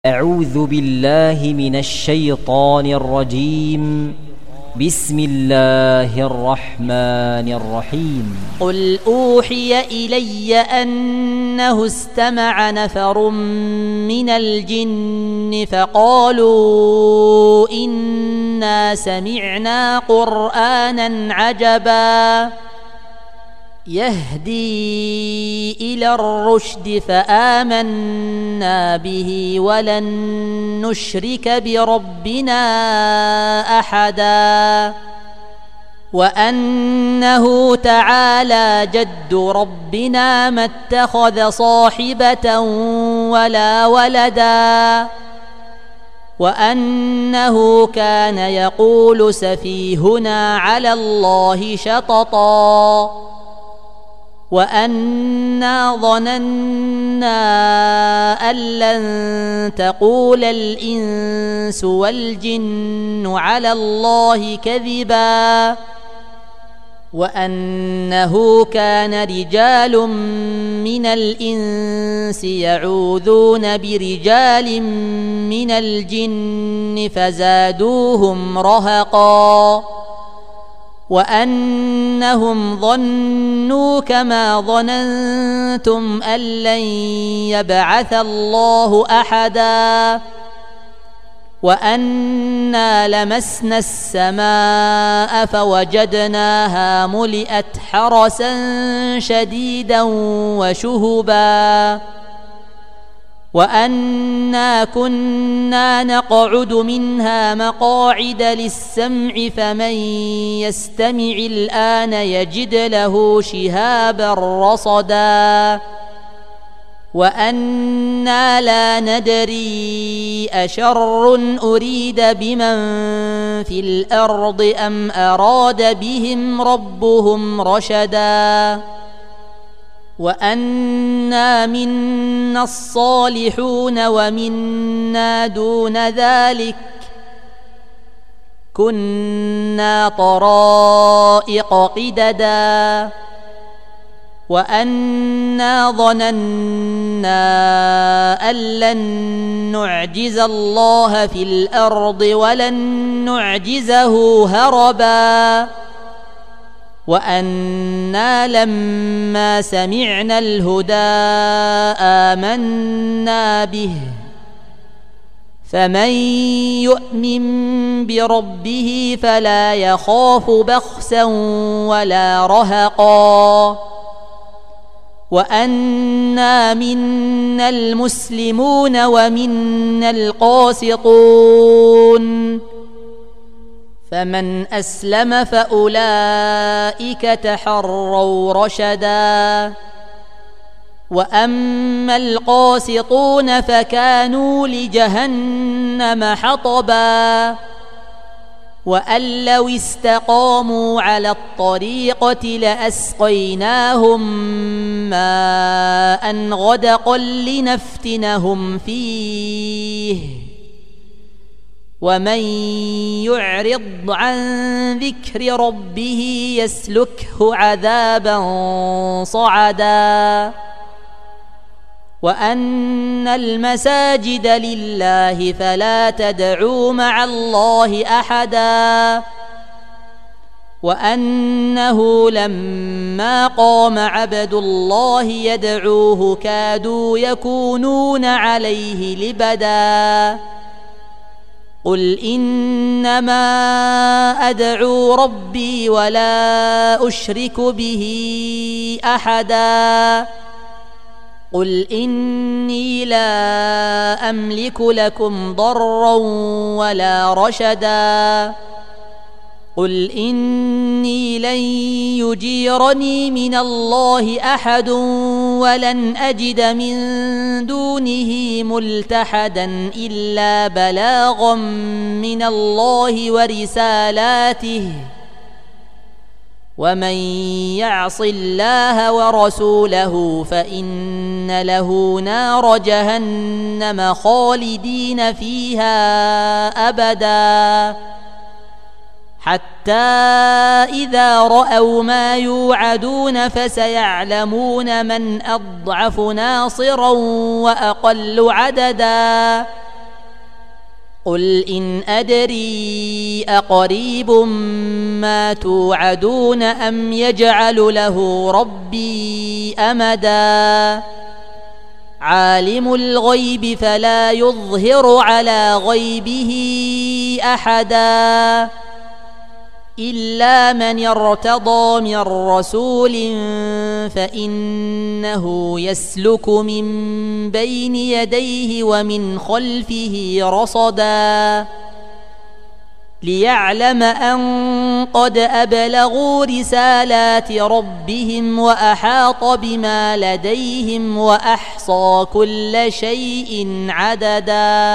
أعوذ بالله من الشيطان الرجيم. بسم الله الرحمن الرحيم. قل أوحي إلي أنه استمع نفر من الجن فقالوا إنا سمعنا قرآنا عجبا يهدي إلى الرشد فآمنا به ولن نشرك بربنا أحدا وأنه تعالى جد ربنا ما اتخذ صاحبة ولا ولدا وأنه كان يقول سفيهنا على الله شططا وأنا ظننا أن لن تقول الإنس والجن على الله كذبا وأنه كان رجال من الإنس يعوذون برجال من الجن فزادوهم رهقا وأنهم ظنوا كما ظننتم أن لن يبعث الله أحدا وأنا لمسنا السماء فوجدناها ملئت حرسا شديدا وشهبا وأنا كنا نقعد منها مقاعد للسمع فمن يستمع الآن يجد له شهابا رصدا وأنا لا ندري أشر أريد بمن في الأرض أم أراد بهم ربهم رشدا وأنا منا الصالحون ومنا دون ذلك كنا طرائق قددا وأنا ظننا أن لن نعجز الله في الأرض ولن نعجزه هربا وأنا لما سمعنا الهدى آمنا به فمن يؤمن بربه فلا يخاف بخسا ولا رهقا وأنا منا المسلمون ومنا القاسطون فمن أسلم فأولئك تحروا رشدا وأما القاسطون فكانوا لجهنم حطبا وأن لو استقاموا على الطريقة لأسقيناهم ماء غدقا لنفتنهم فيه ومن يعرض عن ذكر ربه يسلكه عذابا صعدا وأن المساجد لله فلا تدعوا مع الله أحدا وأنه لما قام عبد الله يدعوه كادوا يكونون عليه لبدا قل إنما أدعو ربي ولا أشرك به أحدا قل إني لا أملك لكم ضرا ولا رشدا قل إني لن يجيرني من الله أحد ولن أجد من دونه ملتحدا إلا بلاغا من الله ورسالاته ومن يعص الله ورسوله فإن له نار جهنم خالدين فيها أبدا حتى إذا رأوا ما يوعدون فسيعلمون من أضعف ناصرا وأقل عددا قل إن أدري أقريب ما توعدون أم يجعل له ربي أمدا عالم الغيب فلا يظهر على غيبه أحدا إلا من ارتضى من رسول فإنه يسلك من بين يديه ومن خلفه رصدا ليعلم أن قد أبلغوا رسالات ربهم وأحاط بما لديهم وأحصى كل شيء عددا.